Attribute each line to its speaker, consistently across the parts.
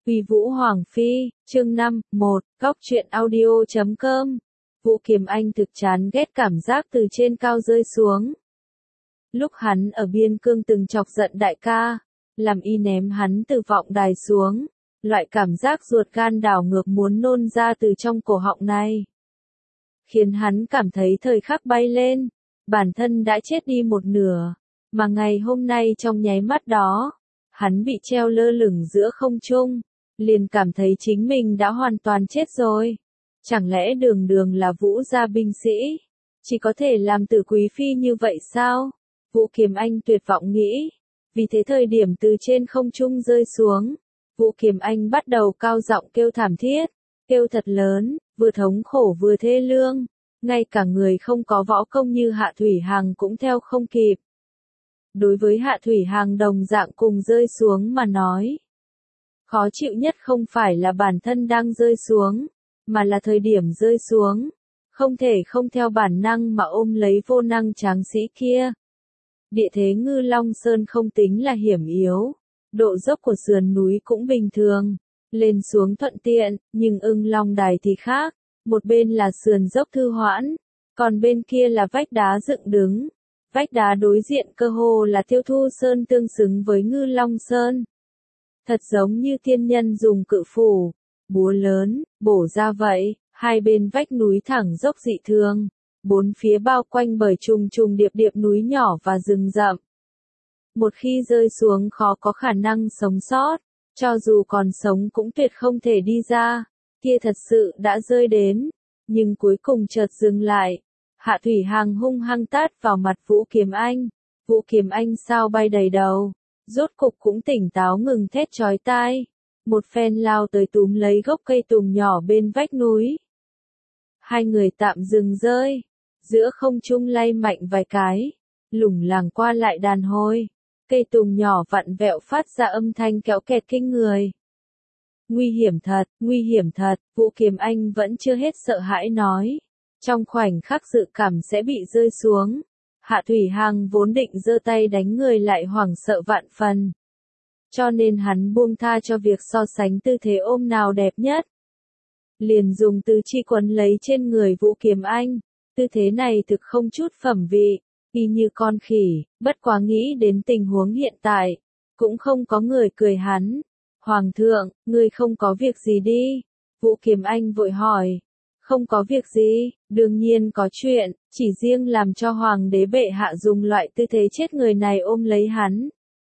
Speaker 1: Uy Vũ Hoàng Phi, chương 5, 1, Góc truyện audio.com. Vũ Kiềm Anh thực chán ghét cảm giác từ trên cao rơi xuống. Lúc hắn ở biên cương từng chọc giận đại ca, làm y ném hắn từ vọng đài xuống, loại cảm giác ruột gan đảo ngược muốn nôn ra từ trong cổ họng này. Khiến hắn cảm thấy thời khắc bay lên, bản thân đã chết đi một nửa, mà ngày hôm nay trong nháy mắt đó, hắn bị treo lơ lửng giữa không trung, liền cảm thấy chính mình đã hoàn toàn chết rồi. Chẳng lẽ đường đường là Vũ gia binh sĩ, chỉ có thể làm tử quý phi như vậy sao? Vũ Kiềm Anh tuyệt vọng nghĩ. Vì thế thời điểm từ trên không trung rơi xuống, Vũ Kiềm Anh bắt đầu cao giọng kêu thảm thiết, kêu thật lớn, vừa thống khổ vừa thê lương, ngay cả người không có võ công như Hạ Thủy Hằng cũng theo không kịp. Đối với Hạ Thủy Hằng đồng dạng cùng rơi xuống mà nói, khó chịu nhất không phải là bản thân đang rơi xuống, mà là thời điểm rơi xuống, không thể không theo bản năng mà ôm lấy vô năng tráng sĩ kia. Địa thế Ngư Long Sơn không tính là hiểm yếu, độ dốc của sườn núi cũng bình thường, lên xuống thuận tiện, nhưng Ưng Long Đài thì khác, một bên là sườn dốc thư hoãn, còn bên kia là vách đá dựng đứng. Vách đá đối diện cơ hồ là Tiêu Thu Sơn tương xứng với Ngư Long Sơn. Thật giống như thiên nhân dùng cự phủ, búa lớn, bổ ra vậy, hai bên vách núi thẳng dốc dị thường, bốn phía bao quanh bởi trùng trùng điệp điệp núi nhỏ và rừng rậm. Một khi rơi xuống khó có khả năng sống sót, cho dù còn sống cũng tuyệt không thể đi ra, kia thật sự đã rơi đến, nhưng cuối cùng chợt dừng lại. Hạ Thủy Hằng hung hăng tát vào mặt Vũ Kiềm Anh. Vũ Kiềm Anh sao bay đầy đầu, rốt cục cũng tỉnh táo ngừng thét chói tai. Một phen lao tới túm lấy gốc cây tùng nhỏ bên vách núi. Hai người tạm dừng rơi, giữa không trung lay mạnh vài cái, lủng lẳng qua lại đàn hồi. Cây tùng nhỏ vặn vẹo phát ra âm thanh kéo kẹt kinh người. Nguy hiểm thật, Vũ Kiềm Anh vẫn chưa hết sợ hãi nói. Trong khoảnh khắc dự cảm sẽ bị rơi xuống, Hạ Thủy Hằng vốn định giơ tay đánh người lại hoảng sợ vạn phần. Cho nên hắn buông tha cho việc so sánh tư thế ôm nào đẹp nhất. Liền dùng tứ chi quấn lấy trên người Vũ Kiềm Anh, tư thế này thực không chút phẩm vị, y như con khỉ, bất quá nghĩ đến tình huống hiện tại, cũng không có người cười hắn. Hoàng thượng, ngươi không có việc gì đi? Vũ Kiềm Anh vội hỏi. Không có việc gì, đương nhiên có chuyện, chỉ riêng làm cho hoàng đế bệ hạ dùng loại tư thế chết người này ôm lấy hắn.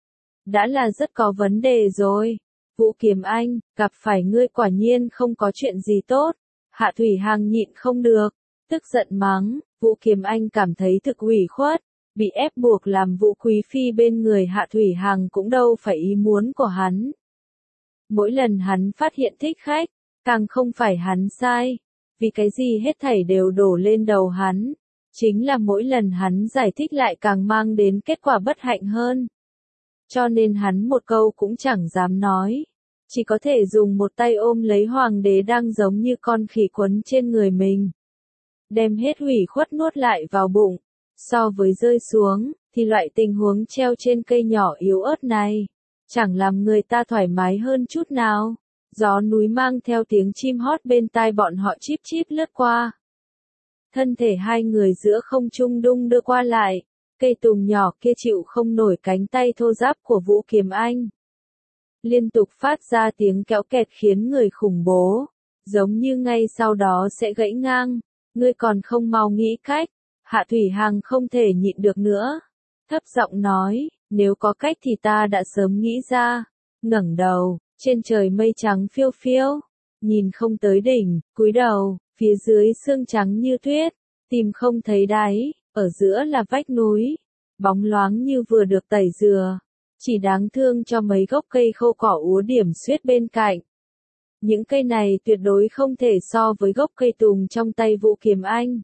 Speaker 1: Đã là rất có vấn đề rồi. Vũ Kiềm Anh, gặp phải ngươi quả nhiên không có chuyện gì tốt. Hạ Thủy Hằng nhịn không được, tức giận mắng. Vũ Kiềm Anh cảm thấy thực ủy khuất, bị ép buộc làm Vũ Quý Phi bên người Hạ Thủy Hằng cũng đâu phải ý muốn của hắn. Mỗi lần hắn phát hiện thích khách, càng không phải hắn sai. Vì cái gì hết thảy đều đổ lên đầu hắn, chính là mỗi lần hắn giải thích lại càng mang đến kết quả bất hạnh hơn. Cho nên hắn một câu cũng chẳng dám nói, chỉ có thể dùng một tay ôm lấy hoàng đế đang giống như con khỉ quấn trên người mình. Đem hết ủy khuất nuốt lại vào bụng, so với rơi xuống, thì loại tình huống treo trên cây nhỏ yếu ớt này, chẳng làm người ta thoải mái hơn chút nào. Gió núi mang theo tiếng chim hót bên tai bọn họ chíp chíp lướt qua. Thân thể hai người giữa không trung đung đưa qua lại, cây tùng nhỏ kia chịu không nổi cánh tay thô ráp của Vũ Kiềm Anh. Liên tục phát ra tiếng kéo kẹt khiến người khủng bố, giống như ngay sau đó sẽ gãy ngang. Ngươi còn không mau nghĩ cách. Hạ Thủy Hằng không thể nhịn được nữa, thấp giọng nói, nếu có cách thì ta đã sớm nghĩ ra. Ngẩng đầu, trên trời mây trắng phiêu phiêu, nhìn không tới đỉnh, cúi đầu, phía dưới sương trắng như tuyết, tìm không thấy đáy, ở giữa là vách núi, bóng loáng như vừa được tẩy dừa, chỉ đáng thương cho mấy gốc cây khô cỏ úa điểm xuyết bên cạnh. Những cây này tuyệt đối không thể so với gốc cây tùng trong tay Vũ Kiềm Anh.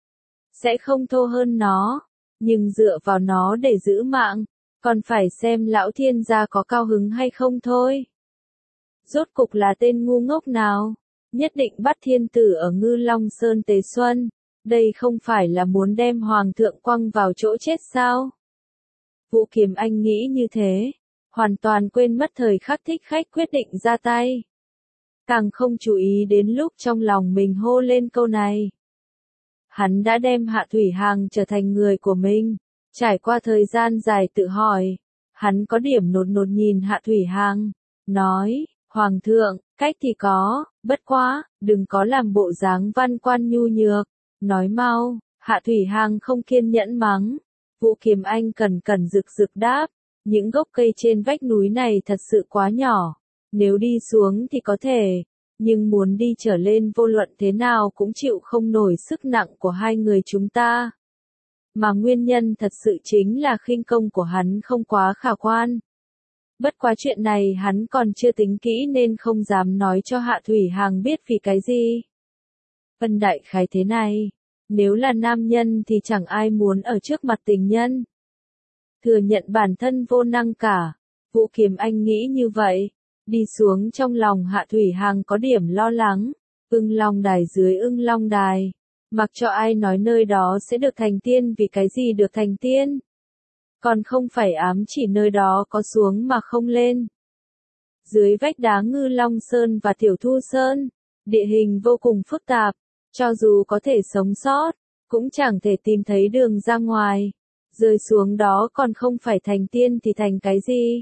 Speaker 1: Sẽ không thô hơn nó, nhưng dựa vào nó để giữ mạng, còn phải xem lão thiên gia có cao hứng hay không thôi. Rốt cục là tên ngu ngốc nào, nhất định bắt thiên tử ở Ngư Long Sơn tế xuân, đây không phải là muốn đem hoàng thượng quăng vào chỗ chết sao? Vũ Kiềm Anh nghĩ như thế, hoàn toàn quên mất thời khắc thích khách quyết định ra tay. Càng không chú ý đến lúc trong lòng mình hô lên câu này. Hắn đã đem Hạ Thủy Hằng trở thành người của mình. Trải qua thời gian dài tự hỏi, hắn có điểm nột nột nhìn Hạ Thủy Hằng, nói, Hoàng thượng, cách thì có, bất quá, đừng có làm bộ dáng văn quan nhu nhược, nói mau. Hạ Thủy Hằng không kiên nhẫn mắng. Vũ Kiềm Anh cẩn cẩn rực rực đáp, những gốc cây trên vách núi này thật sự quá nhỏ, nếu đi xuống thì có thể, nhưng muốn đi trở lên vô luận thế nào cũng chịu không nổi sức nặng của hai người chúng ta. Mà nguyên nhân thật sự chính là khinh công của hắn không quá khả quan. Bất quá chuyện này hắn còn chưa tính kỹ nên không dám nói cho Hạ Thủy Hằng biết vì cái gì. Vân đại khái thế này, nếu là nam nhân thì chẳng ai muốn ở trước mặt tình nhân. Thừa nhận bản thân vô năng cả, Vũ Kiềm Anh nghĩ như vậy, đi xuống trong lòng Hạ Thủy Hằng có điểm lo lắng, Ưng Long Đài dưới Ưng Long Đài, mặc cho ai nói nơi đó sẽ được thành tiên vì cái gì được thành tiên. Còn không phải ám chỉ nơi đó có xuống mà không lên. Dưới vách đá Ngư Long Sơn và Tiểu Thu Sơn, địa hình vô cùng phức tạp, cho dù có thể sống sót, cũng chẳng thể tìm thấy đường ra ngoài. Rơi xuống đó còn không phải thành tiên thì thành cái gì?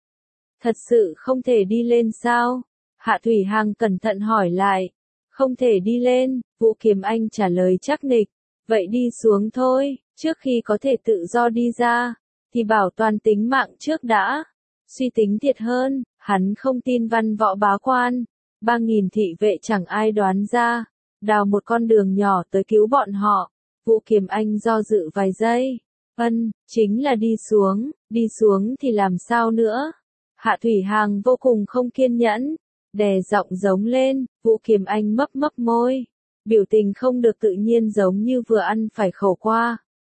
Speaker 1: Thật sự không thể đi lên sao? Hạ Thủy Hằng cẩn thận hỏi lại. Không thể đi lên, Vũ Kiềm Anh trả lời chắc nịch. Vậy đi xuống thôi, trước khi có thể tự do đi ra, thì bảo toàn tính mạng trước đã. Suy tính thiệt hơn, hắn không tin văn võ bá quan. 3.000 thị vệ chẳng ai đoán ra. Đào một con đường nhỏ tới cứu bọn họ. Vũ Kiềm Anh do dự vài giây. Chính là đi xuống thì làm sao nữa? Hạ Thủy Hằng vô cùng không kiên nhẫn, đè giọng giống lên, Vũ Kiềm Anh mấp mấp môi, biểu tình không được tự nhiên giống như vừa ăn phải khẩu qua.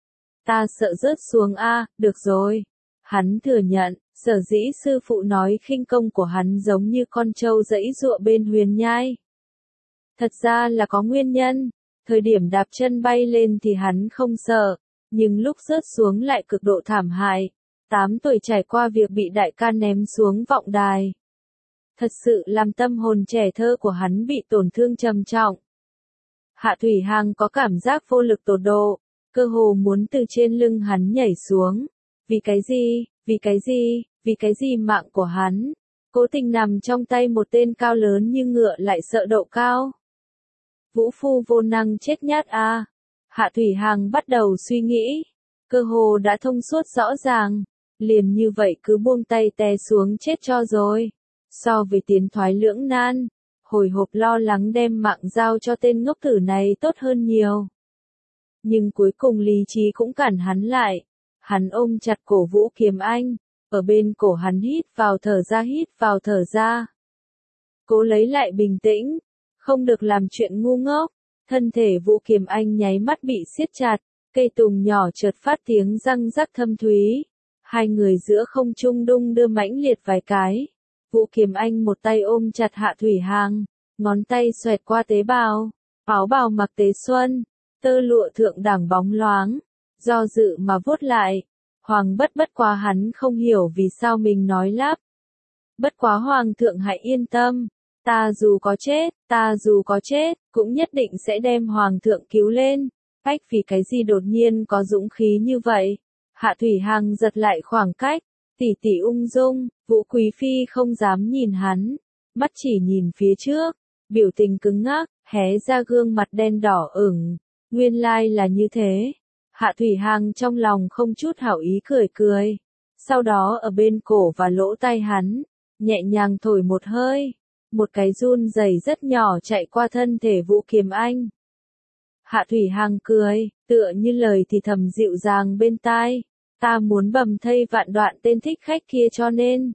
Speaker 1: Ta sợ rớt xuống a, được rồi. Hắn thừa nhận, sở dĩ sư phụ nói khinh công của hắn giống như con trâu giãy giụa bên huyền nhai. Thật ra là có nguyên nhân, thời điểm đạp chân bay lên thì hắn không sợ. Nhưng lúc rớt xuống lại cực độ thảm hại. 8 tuổi trải qua việc bị đại ca ném xuống vọng đài. Thật sự làm tâm hồn trẻ thơ của hắn bị tổn thương trầm trọng. Hạ Thủy Hằng có cảm giác vô lực tột độ, cơ hồ muốn từ trên lưng hắn nhảy xuống. Vì cái gì mạng của hắn, cố tình nằm trong tay một tên cao lớn như ngựa lại sợ độ cao. Vũ phu vô năng chết nhát a. Hạ Thủy Hằng bắt đầu suy nghĩ, cơ hồ đã thông suốt rõ ràng, liền như vậy cứ buông tay té xuống chết cho rồi. So với tiến thoái lưỡng nan, hồi hộp lo lắng đem mạng giao cho tên ngốc tử này tốt hơn nhiều. Nhưng cuối cùng lý trí cũng cản hắn lại, hắn ôm chặt cổ Vũ Kiềm Anh, ở bên cổ hắn hít vào thở ra. Cố lấy lại bình tĩnh, không được làm chuyện ngu ngốc. Thân thể Vũ Kiềm Anh nháy mắt bị siết chặt, cây tùng nhỏ chợt phát tiếng răng rắc thâm thúy. Hai người giữa không trung đung đưa mãnh liệt vài cái. Vũ Kiềm Anh một tay ôm chặt Hạ Thủy Hằng, ngón tay xoẹt qua tế bào, áo bào mặc tế xuân, tơ lụa thượng đẳng bóng loáng, do dự mà vuốt lại. Hoàng bất quá hắn không hiểu vì sao mình nói lắp. Bất quá Hoàng thượng hãy yên tâm. Ta dù có chết, cũng nhất định sẽ đem Hoàng thượng cứu lên. Cách vì cái gì đột nhiên có dũng khí như vậy? Hạ Thủy Hằng giật lại khoảng cách, tỷ tỷ ung dung, Vũ Quý Phi không dám nhìn hắn, mắt chỉ nhìn phía trước, biểu tình cứng ngắc, hé ra gương mặt đen đỏ ửng. Nguyên lai là như thế. Hạ Thủy Hằng trong lòng không chút hảo ý cười. Sau đó ở bên cổ và lỗ tai hắn, nhẹ nhàng thổi một hơi. Một cái run rẩy rất nhỏ chạy qua thân thể Vũ Kiềm Anh. Hạ Thủy Hằng cười, tựa như lời thì thầm dịu dàng bên tai. Ta muốn bầm thây vạn đoạn tên thích khách kia cho nên.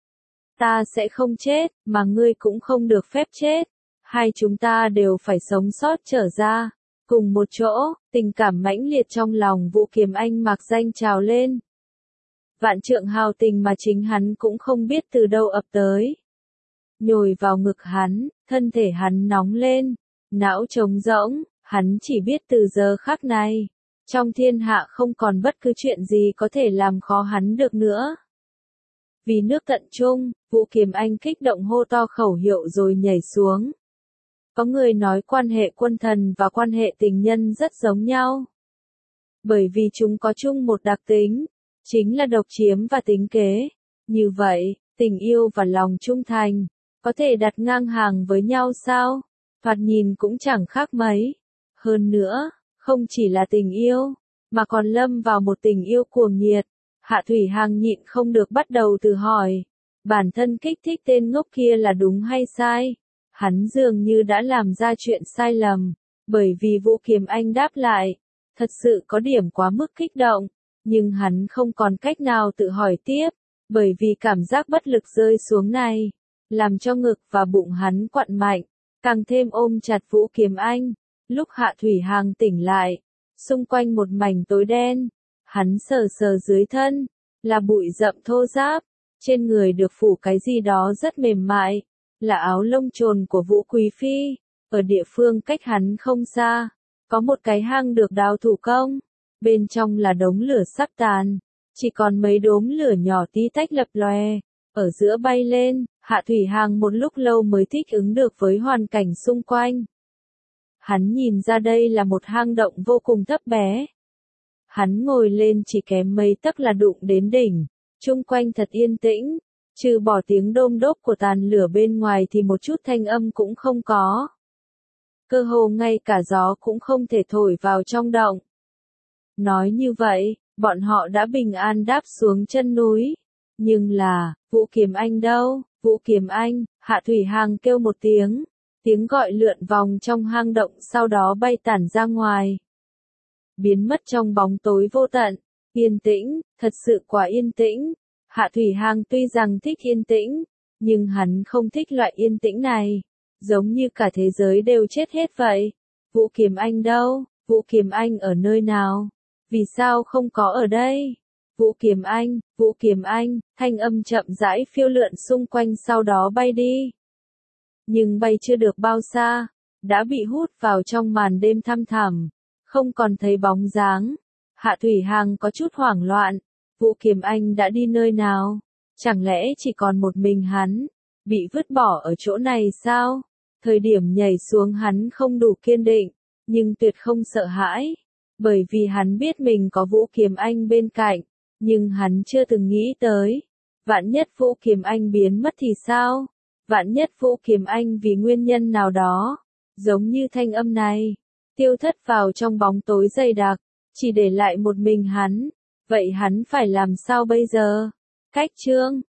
Speaker 1: Ta sẽ không chết, mà ngươi cũng không được phép chết. Hai chúng ta đều phải sống sót trở ra. Cùng một chỗ, tình cảm mãnh liệt trong lòng Vũ Kiềm Anh mạc danh trào lên. Vạn trượng hào tình mà chính hắn cũng không biết từ đâu ập tới. Nhồi vào ngực hắn, thân thể hắn nóng lên, não trống rỗng, hắn chỉ biết từ giờ khắc này, trong thiên hạ không còn bất cứ chuyện gì có thể làm khó hắn được nữa. Vì nước tận trung, Vũ Kiềm Anh kích động hô to khẩu hiệu rồi nhảy xuống. Có người nói quan hệ quân thần và quan hệ tình nhân rất giống nhau. Bởi vì chúng có chung một đặc tính, chính là độc chiếm và tính kế. Như vậy, tình yêu và lòng trung thành, có thể đặt ngang hàng với nhau sao? Thoạt nhìn cũng chẳng khác mấy. Hơn nữa, không chỉ là tình yêu, mà còn lâm vào một tình yêu cuồng nhiệt. Hạ Thủy Hằng nhịn không được bắt đầu tự hỏi, bản thân kích thích tên ngốc kia là đúng hay sai? Hắn dường như đã làm ra chuyện sai lầm, bởi vì Vũ Kiềm Anh đáp lại, thật sự có điểm quá mức kích động, nhưng hắn không còn cách nào tự hỏi tiếp, bởi vì cảm giác bất lực rơi xuống này, làm cho ngực và bụng hắn quặn mạnh, càng thêm ôm chặt Vũ Kiềm Anh. Lúc Hạ Thủy Hằng tỉnh lại, xung quanh một mảnh tối đen, hắn sờ sờ dưới thân, là bụi rậm thô ráp, trên người được phủ cái gì đó rất mềm mại, là áo lông trồn của Vũ Quý Phi. Ở địa phương cách hắn không xa, có một cái hang được đào thủ công, bên trong là đống lửa sắp tàn, chỉ còn mấy đốm lửa nhỏ tí tách lập lòe, ở giữa bay lên. Hạ Thủy Hằng một lúc lâu mới thích ứng được với hoàn cảnh xung quanh. Hắn nhìn ra đây là một hang động vô cùng thấp bé. Hắn ngồi lên chỉ kém mấy tấc là đụng đến đỉnh, chung quanh thật yên tĩnh, trừ bỏ tiếng đôm đốp của tàn lửa bên ngoài thì một chút thanh âm cũng không có. Cơ hồ ngay cả gió cũng không thể thổi vào trong động. Nói như vậy, bọn họ đã bình an đáp xuống chân núi. Nhưng là, Vũ Kiềm Anh đâu? Vũ Kiềm Anh, Hạ Thủy Hằng kêu một tiếng. Tiếng gọi lượn vòng trong hang động sau đó bay tản ra ngoài. Biến mất trong bóng tối vô tận. Yên tĩnh, thật sự quá yên tĩnh. Hạ Thủy Hằng tuy rằng thích yên tĩnh, nhưng hắn không thích loại yên tĩnh này. Giống như cả thế giới đều chết hết vậy. Vũ Kiềm Anh đâu? Vũ Kiềm Anh ở nơi nào? Vì sao không có ở đây? Vũ Kiềm Anh, thanh âm chậm rãi phiêu lượn xung quanh sau đó bay đi. Nhưng bay chưa được bao xa, đã bị hút vào trong màn đêm thăm thẳm, không còn thấy bóng dáng. Hạ Thủy Hằng có chút hoảng loạn, Vũ Kiềm Anh đã đi nơi nào? Chẳng lẽ chỉ còn một mình hắn, bị vứt bỏ ở chỗ này sao? Thời điểm nhảy xuống hắn không đủ kiên định, nhưng tuyệt không sợ hãi, bởi vì hắn biết mình có Vũ Kiềm Anh bên cạnh, nhưng hắn chưa từng nghĩ tới, vạn nhất Vũ Kiềm Anh biến mất thì sao? Vạn nhất Vũ Kiềm Anh vì nguyên nhân nào đó, giống như thanh âm này, tiêu thất vào trong bóng tối dày đặc, chỉ để lại một mình hắn, vậy hắn phải làm sao bây giờ? Cách chương